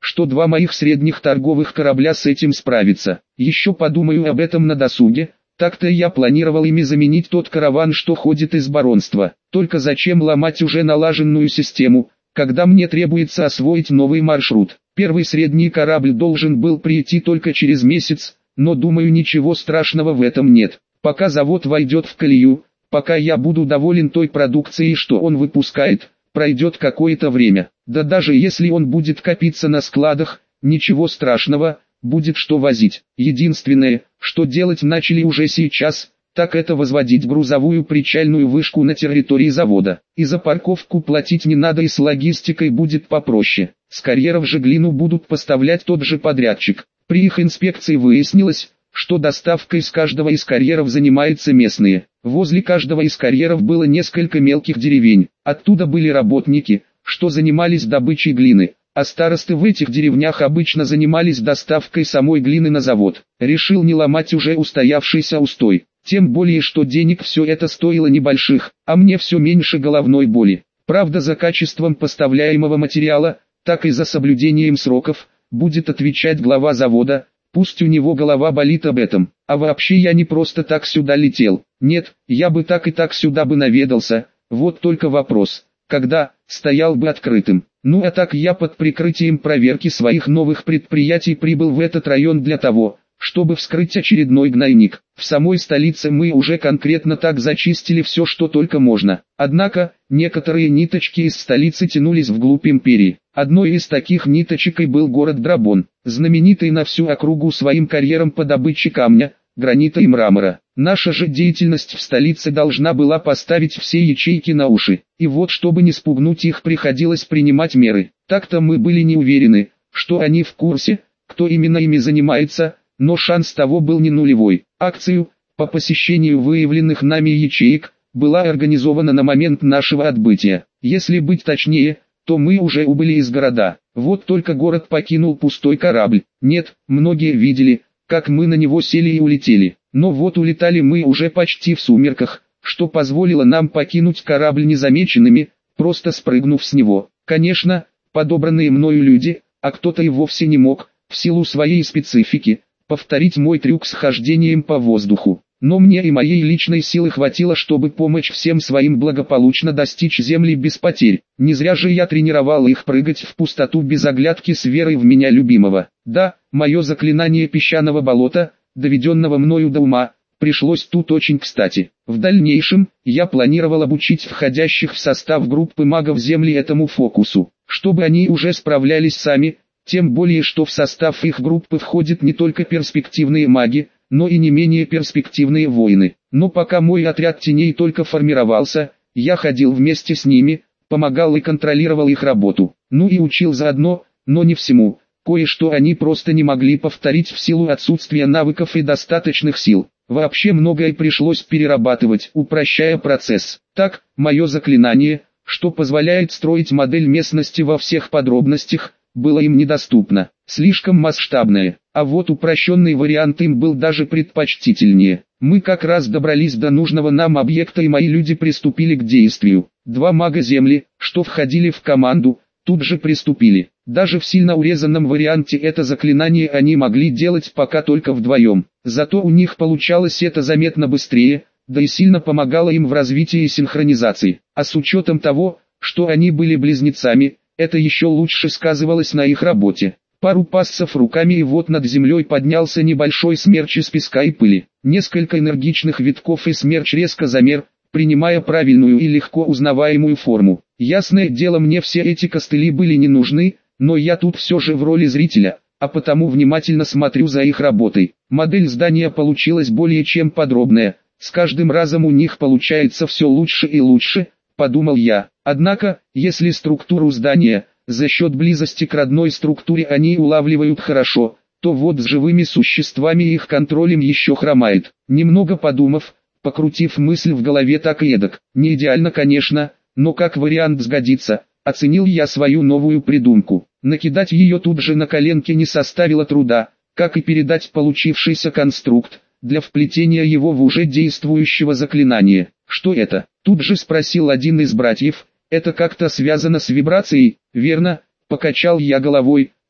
что два моих средних торговых корабля с этим справятся. Еще подумаю об этом на досуге. Так-то я планировал ими заменить тот караван, что ходит из баронства. Только зачем ломать уже налаженную систему, когда мне требуется освоить новый маршрут? Первый средний корабль должен был прийти только через месяц, но думаю, ничего страшного в этом нет. Пока завод войдет в колею, пока я буду доволен той продукцией, что он выпускает, пройдет какое-то время. Да даже если он будет копиться на складах, ничего страшного, будет что возить. Единственное, что делать начали уже сейчас, так это возводить грузовую причальную вышку на территории завода. И за парковку платить не надо, и с логистикой будет попроще. С карьеров же глину будут поставлять тот же подрядчик. При их инспекции выяснилось, что доставкой с каждого из карьеров занимаются местные. Возле каждого из карьеров было несколько мелких деревень. Оттуда были работники, что занимались добычей глины, а старосты в этих деревнях обычно занимались доставкой самой глины на завод. Решил не ломать уже устоявшийся устой. Тем более, что денег все это стоило небольших, а мне все меньше головной боли. Правда, за качеством поставляемого материала, так и за соблюдением сроков, будет отвечать глава завода. Пусть у него голова болит об этом. А вообще я не просто так сюда летел. Нет, я бы так и так сюда бы наведался. Вот только вопрос, когда, стоял бы открытым. Ну а так я под прикрытием проверки своих новых предприятий прибыл в этот район для того, чтобы вскрыть очередной гнойник. В самой столице мы уже конкретно так зачистили все, что только можно. Однако, некоторые ниточки из столицы тянулись вглубь империи. Одной из таких ниточек и был город Драбон, знаменитый на всю округу своим карьером по добыче камня, гранита и мрамора. Наша же деятельность в столице должна была поставить все ячейки на уши. И вот, чтобы не спугнуть их, приходилось принимать меры. Так-то мы были не уверены, что они в курсе, кто именно ими занимается, но шанс того был не нулевой. Акцию по посещению выявленных нами ячеек была организована на момент нашего отбытия. Если быть точнее, то мы уже убыли из города. Вот только город покинул пустой корабль. Нет, многие видели, как мы на него сели и улетели. Но вот улетали мы уже почти в сумерках, что позволило нам покинуть корабль незамеченными, просто спрыгнув с него. Конечно, подобранные мною люди, а кто-то и вовсе не мог, в силу своей специфики, повторить мой трюк с хождением по воздуху. Но мне и моей личной силы хватило, чтобы помочь всем своим благополучно достичь земли без потерь. Не зря же я тренировал их прыгать в пустоту без оглядки с верой в меня любимого. Да, мое заклинание песчаного болота, доведенного мною до ума, пришлось тут очень кстати. В дальнейшем, я планировал обучить входящих в состав группы магов земли этому фокусу, чтобы они уже справлялись сами, тем более что в состав их группы входят не только перспективные маги, но и не менее перспективные воины. Но пока мой отряд теней только формировался, я ходил вместе с ними, помогал и контролировал их работу. Ну и учил заодно, но не всему. Кое-что они просто не могли повторить в силу отсутствия навыков и достаточных сил. Вообще многое пришлось перерабатывать, упрощая процесс. Так, мое заклинание, что позволяет строить модель местности во всех подробностях, было им недоступно, слишком масштабное, а вот упрощенный вариант им был даже предпочтительнее. Мы как раз добрались до нужного нам объекта, и мои люди приступили к действию. Два мага земли, что входили в команду, тут же приступили. Даже в сильно урезанном варианте это заклинание они могли делать пока только вдвоем. Зато у них получалось это заметно быстрее, да и сильно помогало им в развитии и синхронизации. А с учетом того, что они были близнецами, это еще лучше сказывалось на их работе. Пару пассов руками, и вот над землей поднялся небольшой смерч из песка и пыли. Несколько энергичных витков, и смерч резко замер, принимая правильную и легко узнаваемую форму. Ясное дело, мне все эти костыли были не нужны, но я тут все же в роли зрителя, а потому внимательно смотрю за их работой. Модель здания получилась более чем подробная, с каждым разом у них получается все лучше и лучше, подумал я. Однако, если структуру здания, за счет близости к родной структуре они улавливают хорошо, то вот с живыми существами их контролем еще хромает. Немного подумав, покрутив мысль в голове так и эдак, не идеально конечно, но как вариант сгодится, оценил я свою новую придумку. Накидать ее тут же на коленки не составило труда, как и передать получившийся конструкт, для вплетения его в уже действующего заклинания. Что это? Тут же спросил один из братьев. Это как-то связано с вибрацией, верно? Покачал я головой,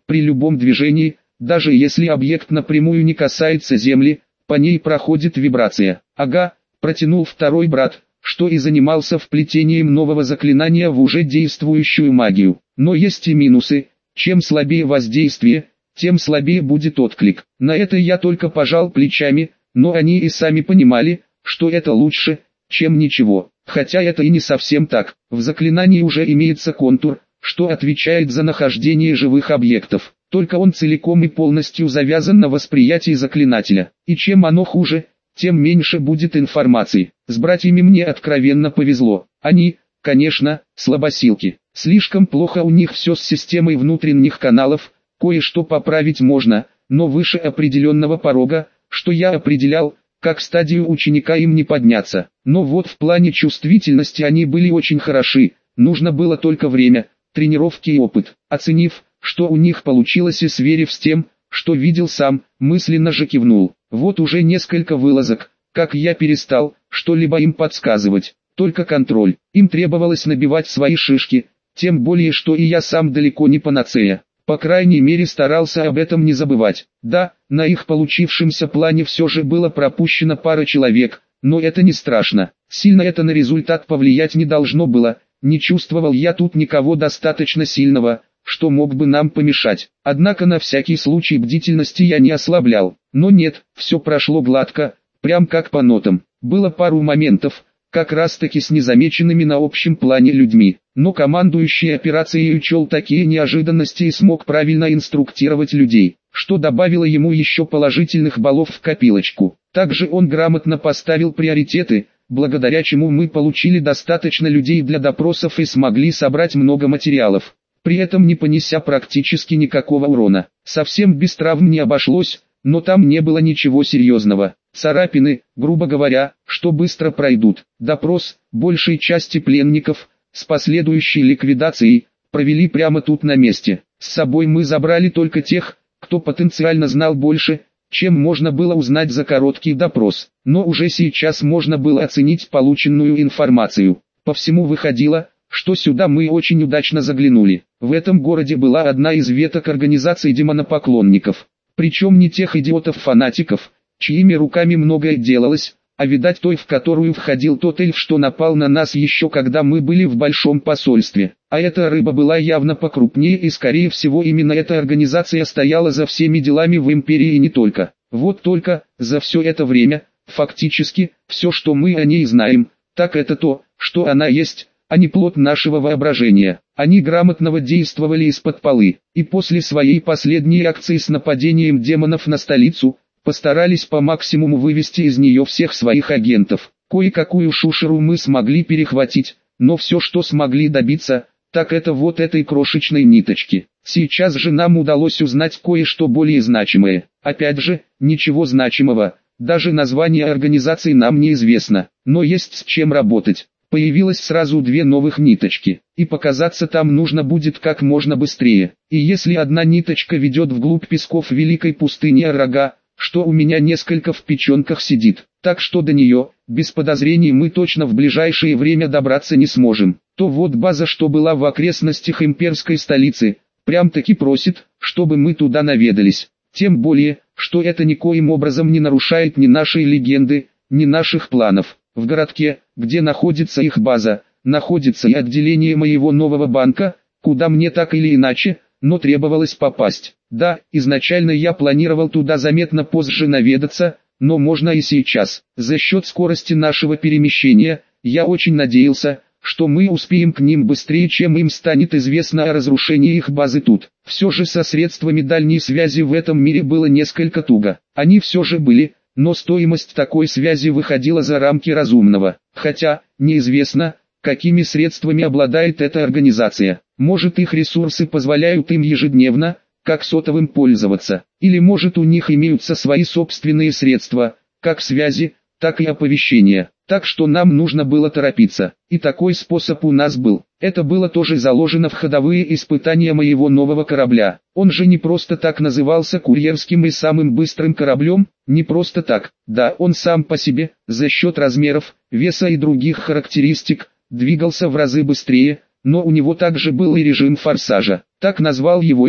При любом движении, даже если объект напрямую не касается земли, по ней проходит вибрация. Ага, протянул второй брат, что и занимался вплетением нового заклинания в уже действующую магию. Но есть и минусы. Чем слабее воздействие, тем слабее будет отклик. На это я только пожал плечами, но они и сами понимали, что это лучше, чем ничего. Хотя это и не совсем так. В заклинании уже имеется контур, что отвечает за нахождение живых объектов. Только он целиком и полностью завязан на восприятии заклинателя. И чем оно хуже, тем меньше будет информации. С братьями мне откровенно повезло. Они, конечно, слабосилки. Слишком плохо у них все с системой внутренних каналов, кое-что поправить можно, но выше определенного порога, что я определял, как стадию ученика им не подняться. Но вот в плане чувствительности они были очень хороши, нужно было только время, тренировки и опыт. Оценив, что у них получилось и сверив с тем, что видел сам, мысленно же кивнул. Вот уже несколько вылазок, как я перестал что-либо им подсказывать, только контроль. Им требовалось набивать свои шишки, тем более что и я сам далеко не панацея. По крайней мере старался об этом не забывать. Да, на их получившемся плане все же было пропущено пара человек, но это не страшно. Сильно это на результат повлиять не должно было, не чувствовал я тут никого достаточно сильного, что мог бы нам помешать. Однако на всякий случай бдительности я не ослаблял. Но нет, все прошло гладко, прям как по нотам. Было пару моментов, как раз таки с незамеченными на общем плане людьми. Но командующий операцией учел такие неожиданности и смог правильно инструктировать людей, что добавило ему еще положительных баллов в копилочку. Также он грамотно поставил приоритеты, благодаря чему мы получили достаточно людей для допросов и смогли собрать много материалов, при этом не понеся практически никакого урона. Совсем без травм не обошлось, но там не было ничего серьезного. Царапины, грубо говоря, что быстро пройдут. Допрос большей части пленников с последующей ликвидацией провели прямо тут на месте. С собой мы забрали только тех, кто потенциально знал больше, чем можно было узнать за короткий допрос. Но уже сейчас можно было оценить полученную информацию. По всему выходило, что сюда мы очень удачно заглянули. В этом городе была одна из веток организации демонопоклонников. Причем не тех идиотов-фанатиков, чьими руками многое делалось, а видать той, в которую входил тот эльф, что напал на нас еще когда мы были в большом посольстве. А эта рыба была явно покрупнее, и скорее всего именно эта организация стояла за всеми делами в империи и не только. Вот только, за все это время, фактически, все что мы о ней знаем, так это то, что она есть, а не плод нашего воображения. Они грамотно действовали из-под полы, и после своей последней акции с нападением демонов на столицу, постарались по максимуму вывести из нее всех своих агентов. Кое-какую шушеру мы смогли перехватить, но все, что смогли добиться, так это вот этой крошечной ниточки. Сейчас же нам удалось узнать кое-что более значимое. Опять же, ничего значимого, даже название организации нам неизвестно, но есть с чем работать. Появилось сразу две новых ниточки, и показаться там нужно будет как можно быстрее. И если одна ниточка ведет вглубь песков великой пустыни Арага, что у меня несколько в печенках сидит, так что до нее, без подозрений мы точно в ближайшее время добраться не сможем, то вот база, что была в окрестностях имперской столицы, прям-таки просит, чтобы мы туда наведались. Тем более, что это никоим образом не нарушает ни нашей легенды, ни наших планов. В городке, где находится их база, находится и отделение моего нового банка, куда мне так или иначе, но требовалось попасть. Да, изначально я планировал туда заметно позже наведаться, но можно и сейчас. За счет скорости нашего перемещения, я очень надеялся, что мы успеем к ним быстрее, чем им станет известно о разрушении их базы тут. Все же со средствами дальней связи в этом мире было несколько туго. Они все же были, но стоимость такой связи выходила за рамки разумного. Хотя, неизвестно, какими средствами обладает эта организация. Может, их ресурсы позволяют им ежедневно, как сотовым пользоваться. Или может, у них имеются свои собственные средства, как связи, так и оповещения. Так что нам нужно было торопиться. И такой способ у нас был. Это было тоже заложено в ходовые испытания моего нового корабля. Он же не просто так назывался курьерским и самым быстрым кораблем, не просто так. Да, он сам по себе, за счет размеров, веса и других характеристик, двигался в разы быстрее, но у него также был и режим форсажа. Так назвал его я,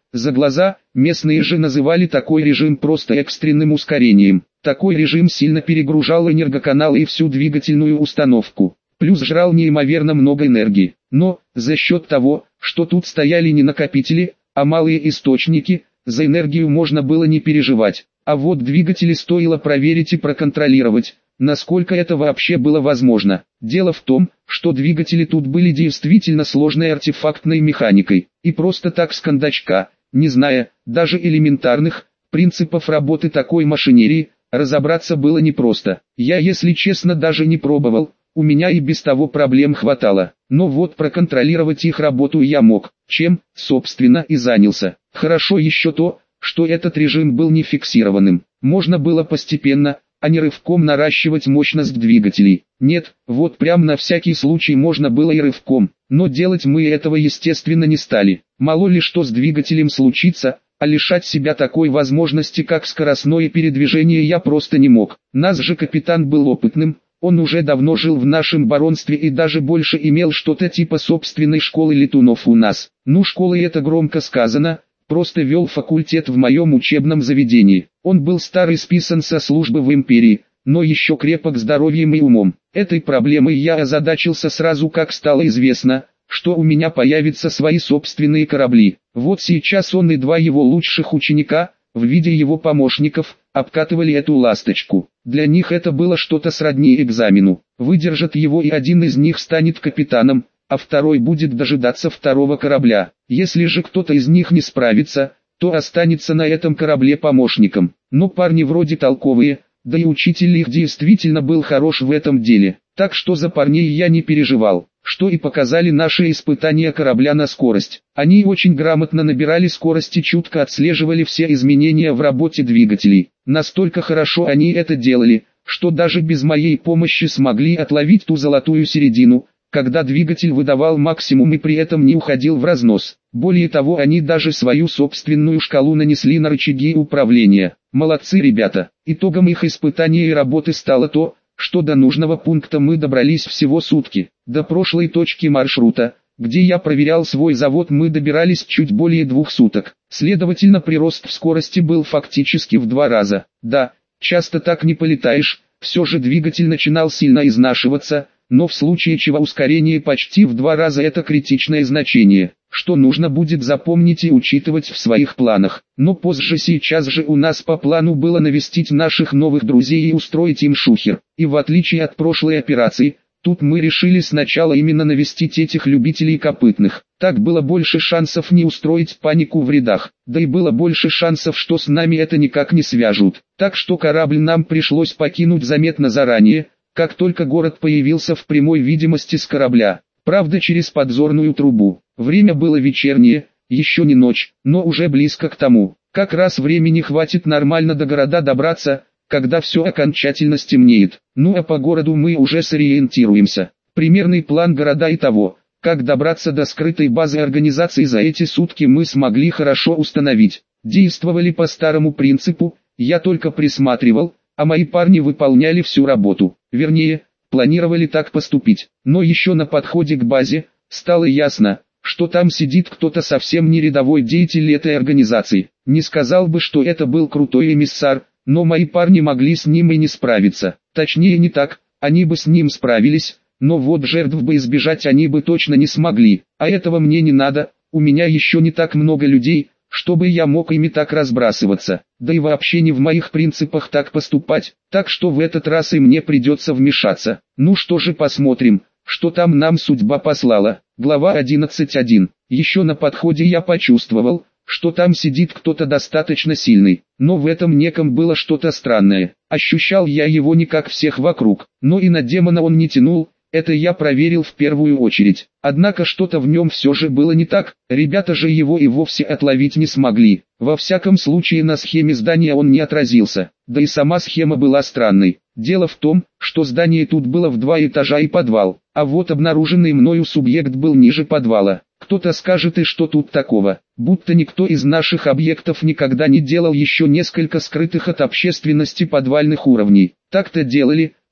за глаза, местные же называли такой режим просто экстренным ускорением. Такой режим сильно перегружал энергоканалы и всю двигательную установку, плюс жрал неимоверно много энергии. Но, за счет того, что тут стояли не накопители, а малые источники, за энергию можно было не переживать. А вот двигатели стоило проверить и проконтролировать, насколько это вообще было возможно. Дело в том, что двигатели тут были действительно сложной артефактной механикой, и просто так с кондачка, не зная даже элементарных принципов работы такой машинерии, разобраться было непросто. Я, если честно, даже не пробовал, у меня и без того проблем хватало. Но вот проконтролировать их работу я мог, чем, собственно, и занялся. Хорошо еще то, что этот режим был не фиксированным. Можно было постепенно, а не рывком наращивать мощность двигателей. Нет, вот прям на всякий случай можно было и рывком, но делать мы этого естественно не стали. Мало ли что с двигателем случится, а лишать себя такой возможности, как скоростное передвижение, я просто не мог. Нас же капитан был опытным, он уже давно жил в нашем баронстве и даже больше имел что-то типа собственной школы летунов у нас. Ну, школы это громко сказано, просто вел факультет в моем учебном заведении. Он был старый, списан со службы в империи, но еще крепок здоровьем и умом. Этой проблемой я озадачился сразу, как стало известно, что у меня появятся свои собственные корабли. Вот сейчас он и два его лучших ученика, в виде его помощников, обкатывали эту ласточку. Для них это было что-то сродни экзамену. Выдержат его, и один из них станет капитаном, а второй будет дожидаться второго корабля. Если же кто-то из них не справится, то останется на этом корабле помощником. Но парни вроде толковые, да и учитель их действительно был хорош в этом деле. Так что за парней я не переживал, что и показали наши испытания корабля на скорость. Они очень грамотно набирали скорость и чутко отслеживали все изменения в работе двигателей. Настолько хорошо они это делали, что даже без моей помощи смогли отловить ту золотую середину, когда двигатель выдавал максимум и при этом не уходил в разнос. Более того, они даже свою собственную шкалу нанесли на рычаги управления. Молодцы ребята. Итогом их испытания и работы стало то, что до нужного пункта мы добрались всего сутки. До прошлой точки маршрута, где я проверял свой завод, мы добирались чуть более 2 суток. Следовательно, прирост в скорости был фактически в 2 раза. Да, часто так не полетаешь, все же двигатель начинал сильно изнашиваться, но в случае чего ускорение почти в 2 раза это критичное значение, что нужно будет запомнить и учитывать в своих планах. Но позже, сейчас же у нас по плану было навестить наших новых друзей и устроить им шухер. И в отличие от прошлой операции, тут мы решили сначала именно навестить этих любителей копытных. Так было больше шансов не устроить панику в рядах, да и было больше шансов, что с нами это никак не свяжут. Так что корабль нам пришлось покинуть заметно заранее, как только город появился в прямой видимости с корабля. Правда, через подзорную трубу. Время было вечернее, еще не ночь, но уже близко к тому. Как раз времени хватит нормально до города добраться, когда все окончательно стемнеет. Ну а по городу мы уже сориентируемся. Примерный план города и того, как добраться до скрытой базы организации за эти сутки мы смогли хорошо установить. Действовали по старому принципу, я только присматривал, а мои парни выполняли всю работу. Вернее, планировали так поступить. Но еще на подходе к базе, стало ясно, что там сидит кто-то совсем не рядовой деятель этой организации. Не сказал бы, что это был крутой эмиссар, но мои парни могли с ним и не справиться. Точнее не так, они бы с ним справились, но вот жертв бы избежать они бы точно не смогли. А этого мне не надо, у меня еще не так много людей, чтобы я мог ими так разбрасываться. Да и вообще не в моих принципах так поступать, так что в этот раз и мне придется вмешаться. Ну что же, посмотрим, что там нам судьба послала. Глава 11.1. Еще на подходе я почувствовал, что там сидит кто-то достаточно сильный, но в этом неком было что-то странное. Ощущал я его не как всех вокруг, но и на демона он не тянул. Это я проверил в первую очередь. Однако что-то в нем все же было не так, ребята же его и вовсе отловить не смогли. Во всяком случае на схеме здания он не отразился, да и сама схема была странной. Дело в том, что здание тут было в 2 этажа и подвал, а вот обнаруженный мною субъект был ниже подвала. Кто-то скажет, и что тут такого, будто никто из наших объектов никогда не делал еще несколько скрытых от общественности подвальных уровней. Так-то делали,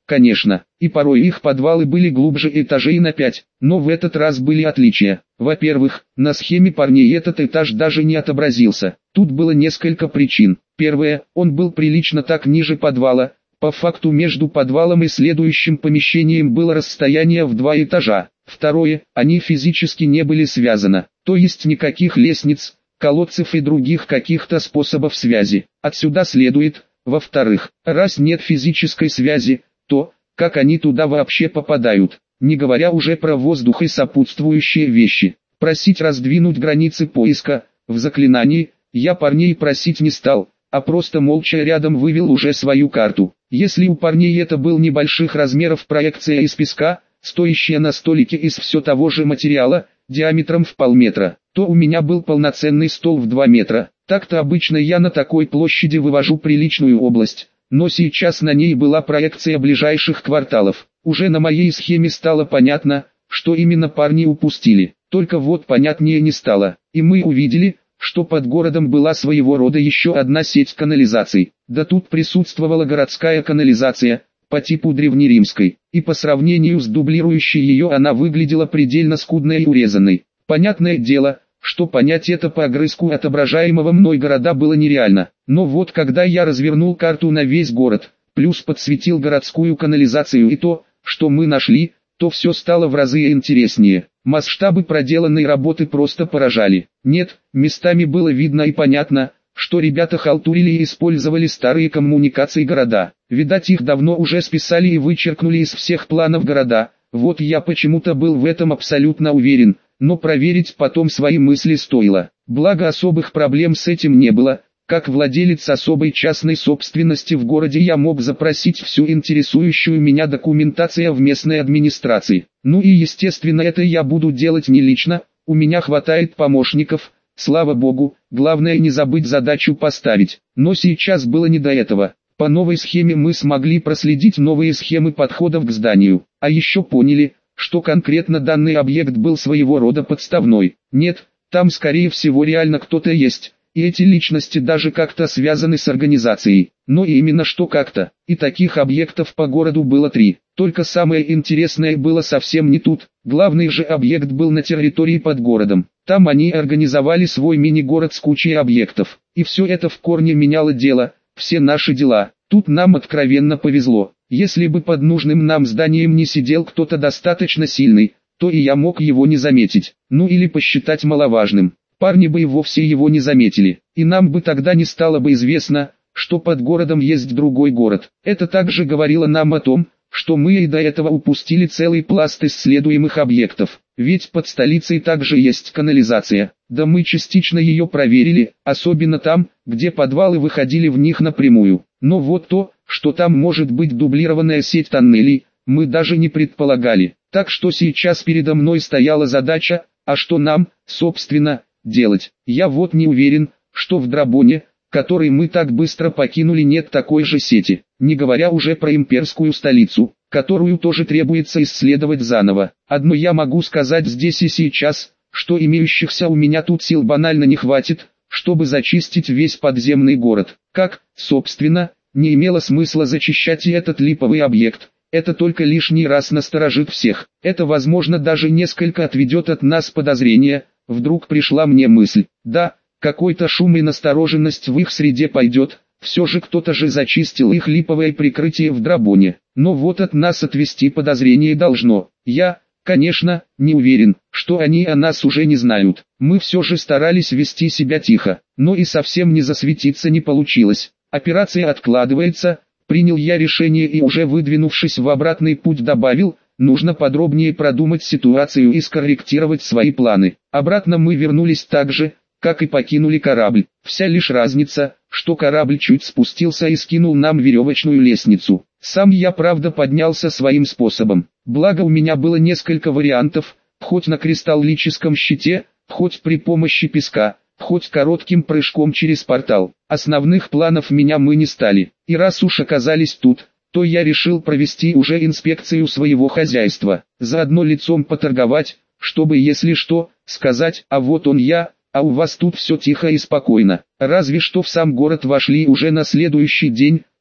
конечно, и порой их подвалы были глубже этажей на 5, но в этот раз были отличия. Во-первых, на схеме парней этот этаж даже не отобразился. Тут было несколько причин. Первое, он был прилично так ниже подвала. По факту между подвалом и следующим помещением было расстояние в 2 этажа. Второе, они физически не были связаны, то есть никаких лестниц, колодцев и других каких-то способов связи. Отсюда следует, во-вторых, раз нет физической связи, то, как они туда вообще попадают, не говоря уже про воздух и сопутствующие вещи. Просить раздвинуть границы поиска, в заклинании, я парней просить не стал, а просто молча рядом вывел уже свою карту. Если у парней это был небольших размеров проекция из песка, стоящая на столике из все того же материала, диаметром в полметра, то у меня был полноценный стол в 2 метра. Так-то обычно я на такой площади вывожу приличную область, но сейчас на ней была проекция ближайших кварталов. Уже на моей схеме стало понятно, что именно парни упустили, только вот понятнее не стало, и мы увидели, что под городом была своего рода еще одна сеть канализаций. Да тут присутствовала городская канализация, по типу древнеримской, и по сравнению с дублирующей ее она выглядела предельно скудной и урезанной. Понятное дело, что понять это по огрызку отображаемого мной города было нереально, но вот когда я развернул карту на весь город, плюс подсветил городскую канализацию и то, что мы нашли, то все стало в разы интереснее. Масштабы проделанной работы просто поражали. Нет, местами было видно и понятно, что ребята халтурили и использовали старые коммуникации города. Видать, их давно уже списали и вычеркнули из всех планов города. Вот я почему-то был в этом абсолютно уверен, но проверить потом свои мысли стоило. Благо особых проблем с этим не было. Как владелец особой частной собственности в городе я мог запросить всю интересующую меня документацию в местной администрации. Ну и естественно это я буду делать не лично, у меня хватает помощников, слава богу, главное не забыть задачу поставить. Но сейчас было не до этого. По новой схеме мы смогли проследить новые схемы подходов к зданию, а еще поняли, что конкретно данный объект был своего рода подставной. Нет, там скорее всего реально кто-то есть. И эти личности даже как-то связаны с организацией, но именно что как-то. И таких объектов по городу было 3. Только самое интересное было совсем не тут. Главный же объект был на территории под городом. Там они организовали свой мини-город с кучей объектов. И все это в корне меняло дело, все наши дела. Тут нам откровенно повезло. Если бы под нужным нам зданием не сидел кто-то достаточно сильный, то и я мог его не заметить, ну или посчитать маловажным. Парни бы и вовсе его не заметили, и нам бы тогда не стало бы известно, что под городом есть другой город. Это также говорило нам о том, что мы и до этого упустили целый пласт исследуемых объектов, ведь под столицей также есть канализация. Да мы частично ее проверили, особенно там, где подвалы выходили в них напрямую. Но вот то, что там может быть дублированная сеть тоннелей, мы даже не предполагали. Так что сейчас передо мной стояла задача, а что нам, собственно, делать? Я вот не уверен, что в Драбоне, который мы так быстро покинули, нет такой же сети, не говоря уже про имперскую столицу, которую тоже требуется исследовать заново. Одно я могу сказать здесь и сейчас, что имеющихся у меня тут сил банально не хватит, чтобы зачистить весь подземный город. Как, собственно, не имело смысла зачищать и этот липовый объект. Это только лишний раз насторожит всех. Это возможно даже несколько отведет от нас подозрения. Вдруг пришла мне мысль, да, какой-то шум и настороженность в их среде пойдет, все же кто-то же зачистил их липовое прикрытие в Драбоне, но вот от нас отвести подозрение должно. Я, конечно, не уверен, что они о нас уже не знают, мы все же старались вести себя тихо, но и совсем не засветиться не получилось. Операция откладывается, принял я решение и уже выдвинувшись в обратный путь добавил, нужно подробнее продумать ситуацию и скорректировать свои планы. Обратно мы вернулись так же, как и покинули корабль. Вся лишь разница, что корабль чуть спустился и скинул нам веревочную лестницу. Сам я правда поднялся своим способом. Благо у меня было несколько вариантов, хоть на кристаллическом щите, хоть при помощи песка, хоть коротким прыжком через портал. Основных планов мы не стали. И раз уж оказались тут, то я решил провести уже инспекцию своего хозяйства, заодно лицом поторговать, чтобы если что, сказать, а вот он я, а у вас тут все тихо и спокойно. Разве что в сам город вошли уже на следующий день,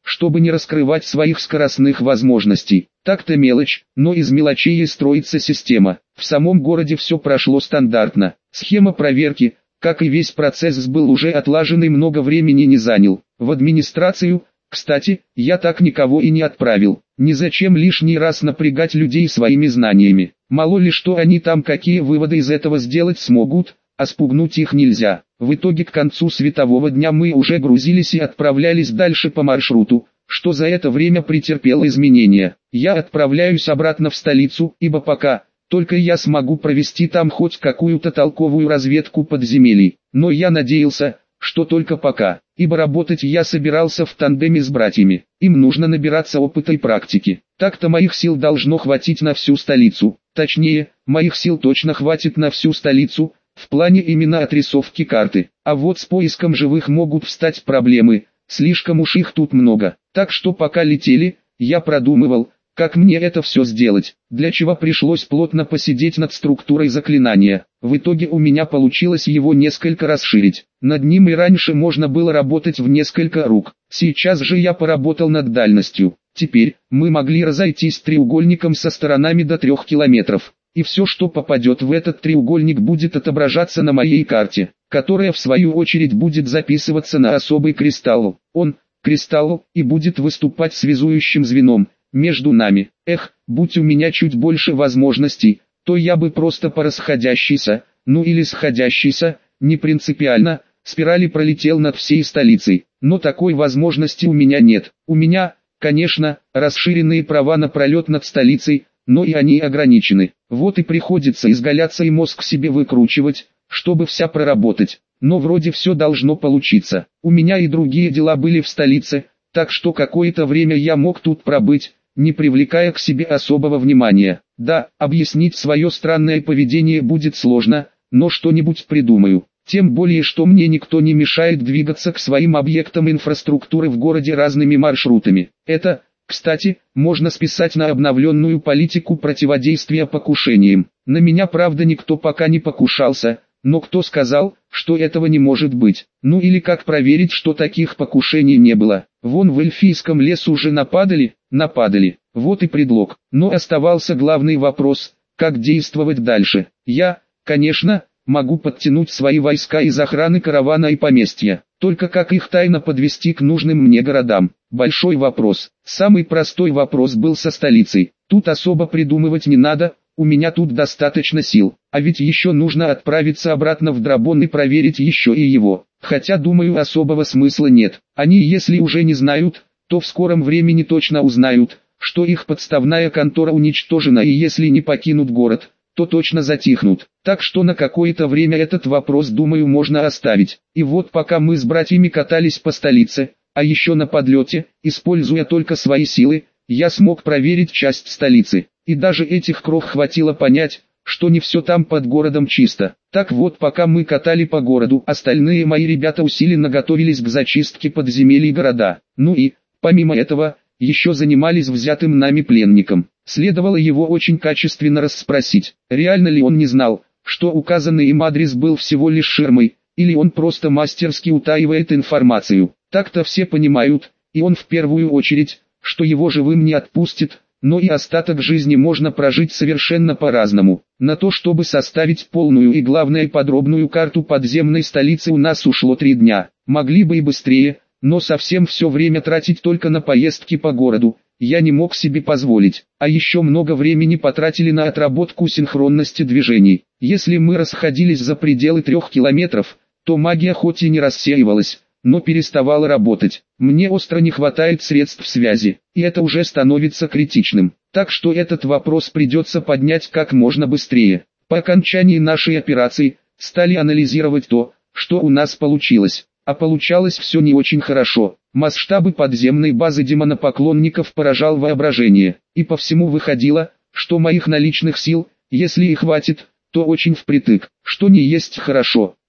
чтобы не раскрывать своих скоростных возможностей. Так-то мелочь, но из мелочей и строится система. В самом городе все прошло стандартно. Схема проверки, как и весь процесс был уже отлажен и много времени не занял. В администрацию, кстати, я так никого и не отправил. Незачем лишний раз напрягать людей своими знаниями. Мало ли что они там какие выводы из этого сделать смогут, а спугнуть их нельзя. В итоге к концу светового дня мы уже грузились и отправлялись дальше по маршруту, что за это время претерпело изменения. Я отправляюсь обратно в столицу, ибо пока только я смогу провести там хоть какую-то толковую разведку подземелий. Но я надеялся, что только пока, ибо работать я собирался в тандеме с братьями. Им нужно набираться опыта и практики. Так-то моих сил должно хватить на всю столицу. Точнее, моих сил точно хватит на всю столицу, в плане именно отрисовки карты. А вот с поиском живых могут встать проблемы, слишком уж их тут много. Так что пока летели, я продумывал, как мне это все сделать, для чего пришлось плотно посидеть над структурой заклинания. В итоге у меня получилось его несколько расширить. Над ним и раньше можно было работать в несколько рук. Сейчас же я поработал над дальностью. Теперь мы могли разойтись треугольником со сторонами до 3 километров. И все, что попадет в этот треугольник, будет отображаться на моей карте, которая в свою очередь будет записываться на особый кристалл. Он, кристалл, и будет выступать связующим звеном между нами. Эх, будь у меня чуть больше возможностей, то я бы просто по расходящейся, ну или сходящейся, не принципиально, спирали пролетел над всей столицей. Но такой возможности у меня нет. У меня, конечно, расширенные права на пролет над столицей, но и они ограничены. Вот и приходится изгаляться и мозг себе выкручивать, чтобы вся проработать. Но вроде все должно получиться. У меня и другие дела были в столице, так что какое-то время я мог тут пробыть, не привлекая к себе особого внимания. Да, объяснить свое странное поведение будет сложно, но что-нибудь придумаю. Тем более, что мне никто не мешает двигаться к своим объектам инфраструктуры в городе разными маршрутами. Это, кстати, можно списать на обновленную политику противодействия покушениям. На меня, правда, никто пока не покушался, но кто сказал, что этого не может быть? Ну или как проверить, что таких покушений не было? Вон в эльфийском лесу уже нападали. Вот и предлог. Но оставался главный вопрос, как действовать дальше. Я, конечно, могу подтянуть свои войска из охраны каравана и поместья. Только как их тайно подвести к нужным мне городам? Большой вопрос. Самый простой вопрос был со столицей. Тут особо придумывать не надо, у меня тут достаточно сил. А ведь еще нужно отправиться обратно в Драбон и проверить еще и его. Хотя, думаю, особого смысла нет. Они, если уже не знают, то в скором времени точно узнают, что их подставная контора уничтожена, и если не покинут город, то точно затихнут. Так что на какое-то время этот вопрос, думаю, можно оставить. И вот пока мы с братьями катались по столице, а еще на подлете, используя только свои силы, я смог проверить часть столицы. И даже этих крох хватило понять, что не все там под городом чисто. Так вот, пока мы катали по городу, остальные мои ребята усиленно готовились к зачистке подземелий города. Ну и, помимо этого, еще занимались взятым нами пленником. Следовало его очень качественно расспросить, реально ли он не знал, что указанный им адрес был всего лишь ширмой, или он просто мастерски утаивает информацию. Так-то все понимают, и он в первую очередь, что его живым не отпустит, но и остаток жизни можно прожить совершенно по-разному. На то, чтобы составить полную и, главное, подробную карту подземной столицы, у нас ушло 3 дня. Могли бы и быстрее, но совсем все время тратить только на поездки по городу я не мог себе позволить. А еще много времени потратили на отработку синхронности движений. Если мы расходились за пределы 3 километров, то магия хоть и не рассеивалась, но переставала работать. Мне остро не хватает средств связи, и это уже становится критичным. Так что этот вопрос придется поднять как можно быстрее. По окончании нашей операции, стали анализировать то, что у нас получилось. А получалось все не очень хорошо. Масштабы подземной базы демонопоклонников поражал воображение. И по всему выходило, что моих наличных сил, если и хватит, то очень впритык, что не есть хорошо.